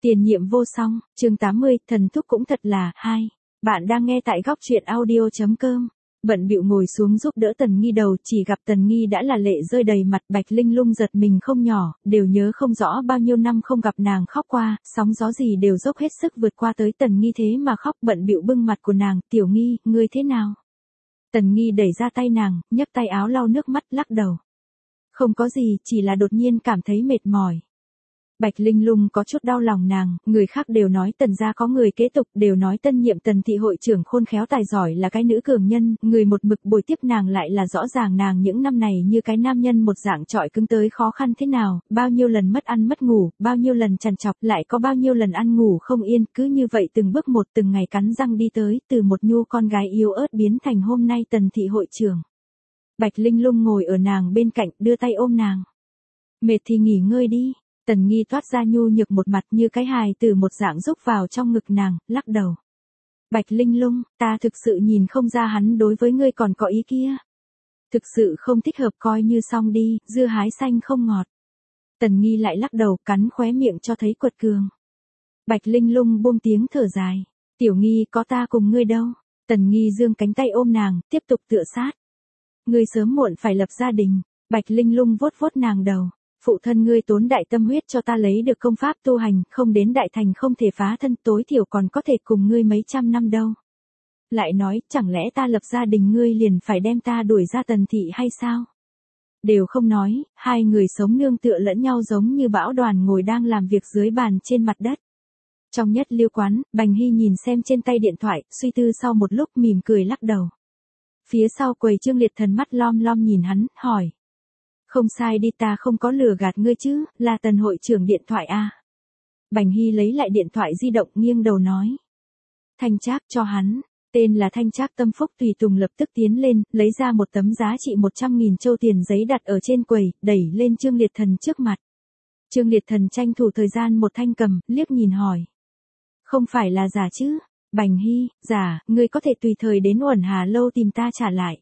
Tiền nhiệm vô song, chương 80, thần thúc cũng thật là, hai. Bạn đang nghe tại góc truyện audio.com. Bận bịu ngồi xuống giúp đỡ Tần Nghi đầu, chỉ gặp Tần Nghi đã là lệ rơi đầy mặt. Bạch Linh Lung giật mình không nhỏ, đều nhớ không rõ bao nhiêu năm không gặp nàng khóc qua, sóng gió gì đều dốc hết sức vượt qua tới Tần Nghi thế mà khóc. Bận bịu bưng mặt của nàng, "Tiểu Nghi, ngươi thế nào?" Tần Nghi đẩy ra tay nàng, nhấc tay áo lau nước mắt, lắc đầu. "Không có gì, chỉ là đột nhiên cảm thấy mệt mỏi." Bạch Linh Lung có chút đau lòng nàng, người khác đều nói Tần gia có người kế tục, đều nói tân nhiệm Tần thị hội trưởng khôn khéo tài giỏi là cái nữ cường nhân, người một mực bồi tiếp nàng lại là rõ ràng nàng những năm này như cái nam nhân một dạng trọi cứng tới khó khăn thế nào, bao nhiêu lần mất ăn mất ngủ, bao nhiêu lần trằn trọc, lại có bao nhiêu lần ăn ngủ không yên, cứ như vậy từng bước một từng ngày cắn răng đi tới, từ một nhu con gái yếu ớt biến thành hôm nay Tần thị hội trưởng. Bạch Linh Lung ngồi ở nàng bên cạnh, đưa tay ôm nàng. "Mệt thì nghỉ ngơi đi." Tần Nghi toát ra nhu nhược một mặt như cái hài từ một dạng rúc vào trong ngực nàng, lắc đầu. "Bạch Linh Lung, ta thực sự nhìn không ra hắn đối với ngươi còn có ý kia. Thực sự không thích hợp, coi như xong đi, dưa hái xanh không ngọt." Tần Nghi lại lắc đầu, cắn khóe miệng cho thấy quật cường. Bạch Linh Lung buông tiếng thở dài. "Tiểu Nghi, có ta cùng ngươi đâu." Tần Nghi giương cánh tay ôm nàng, tiếp tục tựa sát. "Ngươi sớm muộn phải lập gia đình." Bạch Linh Lung vuốt vuốt nàng đầu. "Phụ thân ngươi tốn đại tâm huyết cho ta lấy được công pháp tu hành, không đến đại thành không thể phá thân, tối thiểu còn có thể cùng ngươi mấy trăm năm đâu. Lại nói, chẳng lẽ ta lập gia đình ngươi liền phải đem ta đuổi ra Tần thị hay sao?" Đều không nói, hai người sống nương tựa lẫn nhau giống như bão đoàn ngồi đang làm việc dưới bàn trên mặt đất. Trong Nhất Liêu quán, Bành Hy nhìn xem trên tay điện thoại, suy tư sau một lúc mỉm cười lắc đầu. Phía sau quầy Trương Liệt Thần mắt lom lom nhìn hắn, hỏi. "Không sai đi, ta không có lừa gạt ngươi chứ, là Tần hội trưởng điện thoại à?" Bành Hy lấy lại điện thoại di động, nghiêng đầu nói. "Thanh Trác cho hắn." Tên là Thanh Trác tâm phúc tùy tùng lập tức tiến lên, lấy ra một tấm giá trị 100.000 châu tiền giấy đặt ở trên quầy, đẩy lên Trương Liệt Thần trước mặt. Trương Liệt Thần tranh thủ thời gian một thanh cầm, liếc nhìn hỏi. "Không phải là giả chứ?" Bành Hy, "Giả, ngươi có thể tùy thời đến Uẩn Hà lâu tìm ta trả lại."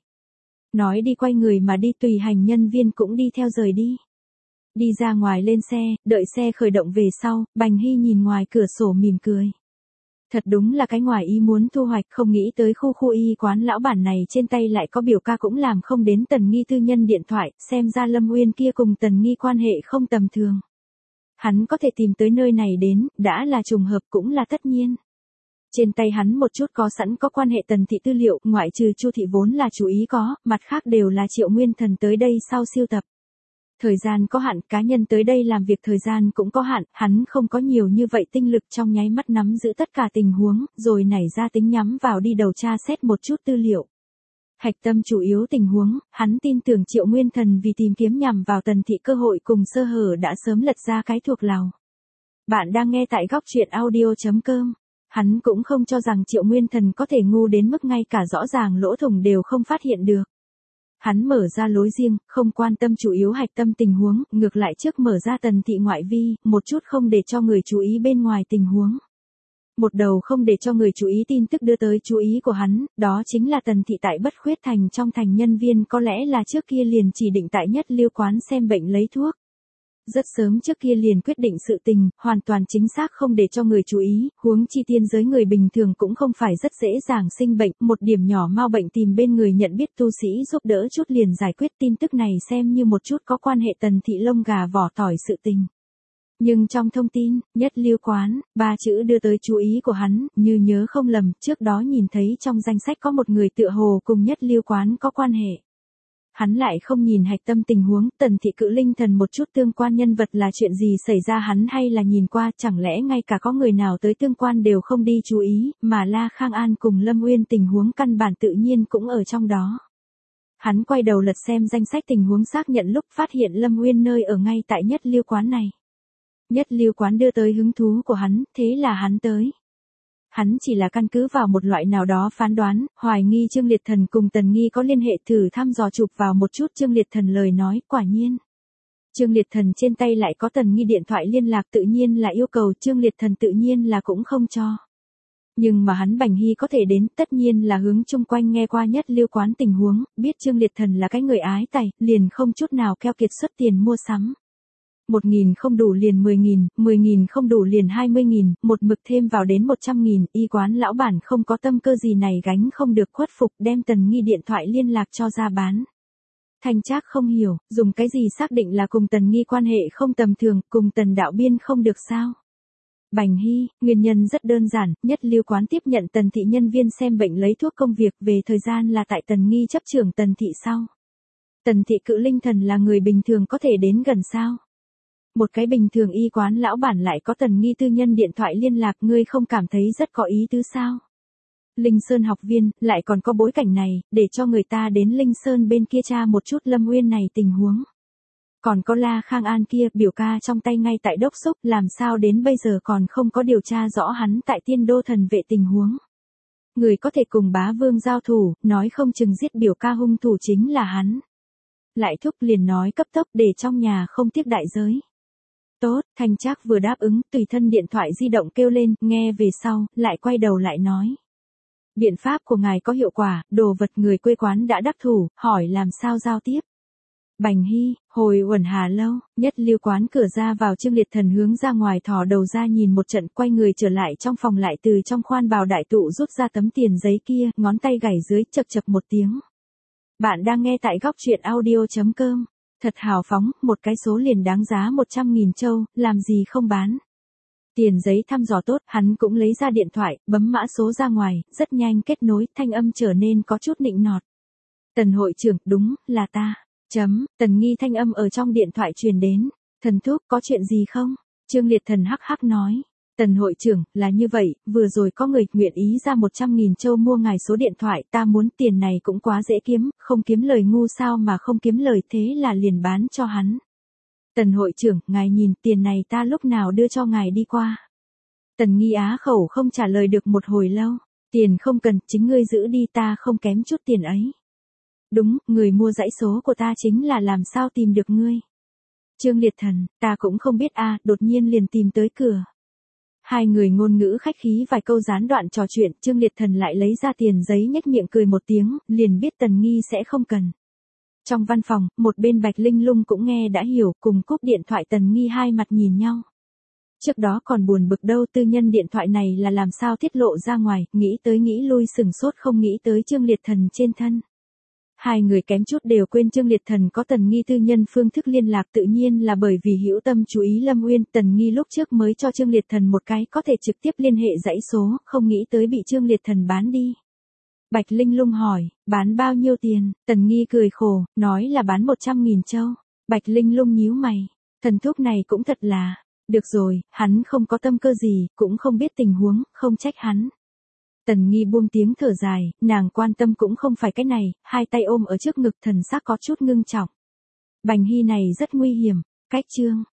Nói đi quay người mà đi, tùy hành nhân viên cũng đi theo rời đi. Đi ra ngoài lên xe, đợi xe khởi động về sau, Bành Hy nhìn ngoài cửa sổ mỉm cười. Thật đúng là cái ngoài ý muốn thu hoạch, không nghĩ tới khu y quán lão bản này trên tay lại có biểu ca cũng làm không đến Tần Nghi tư nhân điện thoại, xem ra Lâm Uyên kia cùng Tần Nghi quan hệ không tầm thường. Hắn có thể tìm tới nơi này đến, đã là trùng hợp cũng là tất nhiên. Trên tay hắn một chút có sẵn có quan hệ Tần thị tư liệu, ngoại trừ Chu thị vốn là chú ý có, mặt khác đều là Triệu Nguyên Thần tới đây sau siêu tập. Thời gian có hạn, cá nhân tới đây làm việc thời gian cũng có hạn, hắn không có nhiều như vậy tinh lực trong nháy mắt nắm giữ tất cả tình huống, rồi nảy ra tính nhắm vào đi đầu tra xét một chút tư liệu. Hạch tâm chủ yếu tình huống, hắn tin tưởng Triệu Nguyên Thần vì tìm kiếm nhằm vào Tần thị cơ hội cùng sơ hở đã sớm lật ra cái thuộc lào. Bạn đang nghe tại góc truyện audio.com. Hắn cũng không cho rằng Triệu Nguyên Thần có thể ngu đến mức ngay cả rõ ràng lỗ thủng đều không phát hiện được. Hắn mở ra lối riêng, không quan tâm chủ yếu hạch tâm tình huống, ngược lại trước mở ra Tần thị ngoại vi, một chút không để cho người chú ý bên ngoài tình huống. Một đầu không để cho người chú ý tin tức đưa tới chú ý của hắn, đó chính là Tần thị tại Bất Khuyết Thành trong thành nhân viên có lẽ là trước kia liền chỉ định tại Nhất Liêu quán xem bệnh lấy thuốc. Rất sớm trước kia liền quyết định sự tình, hoàn toàn chính xác không để cho người chú ý, huống chi tiên giới người bình thường cũng không phải rất dễ dàng sinh bệnh, một điểm nhỏ mau bệnh tìm bên người nhận biết tu sĩ giúp đỡ chút liền giải quyết, tin tức này xem như một chút có quan hệ Tần thị lông gà vỏ tỏi sự tình. Nhưng trong thông tin, Nhất Liêu quán, ba chữ đưa tới chú ý của hắn, như nhớ không lầm, trước đó nhìn thấy trong danh sách có một người tựa hồ cùng Nhất Liêu quán có quan hệ. Hắn lại không nhìn hạch tâm tình huống, Tần thị cự linh thần một chút tương quan nhân vật là chuyện gì xảy ra hắn hay là nhìn qua, chẳng lẽ ngay cả có người nào tới tương quan đều không đi chú ý, mà La Khang An cùng Lâm Uyên tình huống căn bản tự nhiên cũng ở trong đó. Hắn quay đầu lật xem danh sách tình huống xác nhận lúc phát hiện Lâm Uyên nơi ở ngay tại Nhất Liêu quán này. Nhất Liêu quán đưa tới hứng thú của hắn, thế là hắn tới. Hắn chỉ là căn cứ vào một loại nào đó phán đoán, hoài nghi Trương Liệt Thần cùng Tần Nghi có liên hệ, thử thăm dò chụp vào một chút Trương Liệt Thần lời nói, quả nhiên. Trương Liệt Thần trên tay lại có Tần Nghi điện thoại liên lạc, tự nhiên là yêu cầu, Trương Liệt Thần tự nhiên là cũng không cho. Nhưng mà hắn Bành Hy có thể đến, tất nhiên là hướng chung quanh nghe qua Nhất Liêu quán tình huống, biết Trương Liệt Thần là cái người ái tài, liền không chút nào keo kiệt xuất tiền mua sắm. 1.000 không đủ liền 10.000, 10.000 không đủ liền 20.000, một mực thêm vào đến 100.000, y quán lão bản không có tâm cơ gì này gánh không được khuất phục đem Tần Nghi điện thoại liên lạc cho ra bán. Thanh Trác không hiểu, dùng cái gì xác định là cùng Tần Nghi quan hệ không tầm thường, cùng Tần đạo biên không được sao? Bành Hy, nguyên nhân rất đơn giản, Nhất Lưu quán tiếp nhận Tần thị nhân viên xem bệnh lấy thuốc công việc về thời gian là tại Tần Nghi chấp trưởng Tần thị sau. Tần thị cự linh thần là người bình thường có thể đến gần sao? Một cái bình thường y quán lão bản lại có Tần Nghi tư nhân điện thoại liên lạc, ngươi không cảm thấy rất có ý tứ sao? Linh Sơn học viên, lại còn có bối cảnh này, để cho người ta đến Linh Sơn bên kia tra một chút Lâm Uyên này tình huống. Còn có La Khang An kia, biểu ca trong tay ngay tại đốc xúc, làm sao đến bây giờ còn không có điều tra rõ hắn tại Tiên Đô thần vệ tình huống. Người có thể cùng bá vương giao thủ, nói không chừng giết biểu ca hung thủ chính là hắn. Lại thúc liền nói cấp tốc để trong nhà không tiếc đại giới. Tốt, Thanh Trác vừa đáp ứng, tùy thân điện thoại di động kêu lên, nghe về sau, lại quay đầu lại nói. Biện pháp của ngài có hiệu quả, đồ vật người quê quán đã đắc thủ, hỏi làm sao giao tiếp. Bành Hy, hồi uẩn Hà Lâu, Nhất Lưu quán cửa ra vào Trương Liệt Thần hướng ra ngoài thò đầu ra nhìn một trận, quay người trở lại trong phòng, lại từ trong khoan bào đại tụ rút ra tấm tiền giấy kia, ngón tay gảy dưới, chập chập một tiếng. Bạn đang nghe tại góc truyện audio.com. Thật hào phóng, một cái số liền đáng giá 100.000 châu, làm gì không bán. Tiền giấy thăm dò tốt, hắn cũng lấy ra điện thoại, bấm mã số ra ngoài, rất nhanh kết nối, thanh âm trở nên có chút nịnh nọt. Tần hội trưởng, đúng, là ta. Tần Nghi thanh âm ở trong điện thoại truyền đến. Thần thúc, có chuyện gì không? Trương Liệt Thần hắc hắc nói. Tần hội trưởng, là như vậy, vừa rồi có người nguyện ý ra 100.000 châu mua ngài số điện thoại, ta muốn tiền này cũng quá dễ kiếm, không kiếm lời ngu sao mà không kiếm lời, thế là liền bán cho hắn. Tần hội trưởng, ngài nhìn, tiền này ta lúc nào đưa cho ngài đi qua. Tần Nghi á khẩu không trả lời được một hồi lâu. Tiền không cần, chính ngươi giữ đi, ta không kém chút tiền ấy. Đúng, người mua dãy số của ta chính là làm sao tìm được ngươi. Trương Liệt Thần, ta cũng không biết a, đột nhiên liền tìm tới cửa. Hai người ngôn ngữ khách khí vài câu gián đoạn trò chuyện, Trương Liệt Thần lại lấy ra tiền giấy nhếch miệng cười một tiếng, liền biết Tần Nghi sẽ không cần. Trong văn phòng, một bên Bạch Linh Lung cũng nghe đã hiểu, cùng cúp điện thoại Tần Nghi hai mặt nhìn nhau. Trước đó còn buồn bực đâu, tư nhân điện thoại này là làm sao tiết lộ ra ngoài, nghĩ tới nghĩ lui sừng sốt không nghĩ tới Trương Liệt Thần trên thân. Hai người kém chút đều quên Trương Liệt Thần có Tần Nghi tư nhân phương thức liên lạc, tự nhiên là bởi vì hữu tâm chú ý Lâm Uyên. Tần Nghi lúc trước mới cho Trương Liệt Thần một cái có thể trực tiếp liên hệ dãy số, không nghĩ tới bị Trương Liệt Thần bán đi. Bạch Linh Lung hỏi, bán bao nhiêu tiền? Tần Nghi cười khổ, nói là bán 100.000 châu. Bạch Linh Lung nhíu mày, thần thúc này cũng thật là, được rồi, hắn không có tâm cơ gì, cũng không biết tình huống, không trách hắn. Tần Nghi buông tiếng thở dài, nàng quan tâm cũng không phải cái này, hai tay ôm ở trước ngực, thần sắc có chút ngưng trọng. Bành Hy này rất nguy hiểm, cách chương.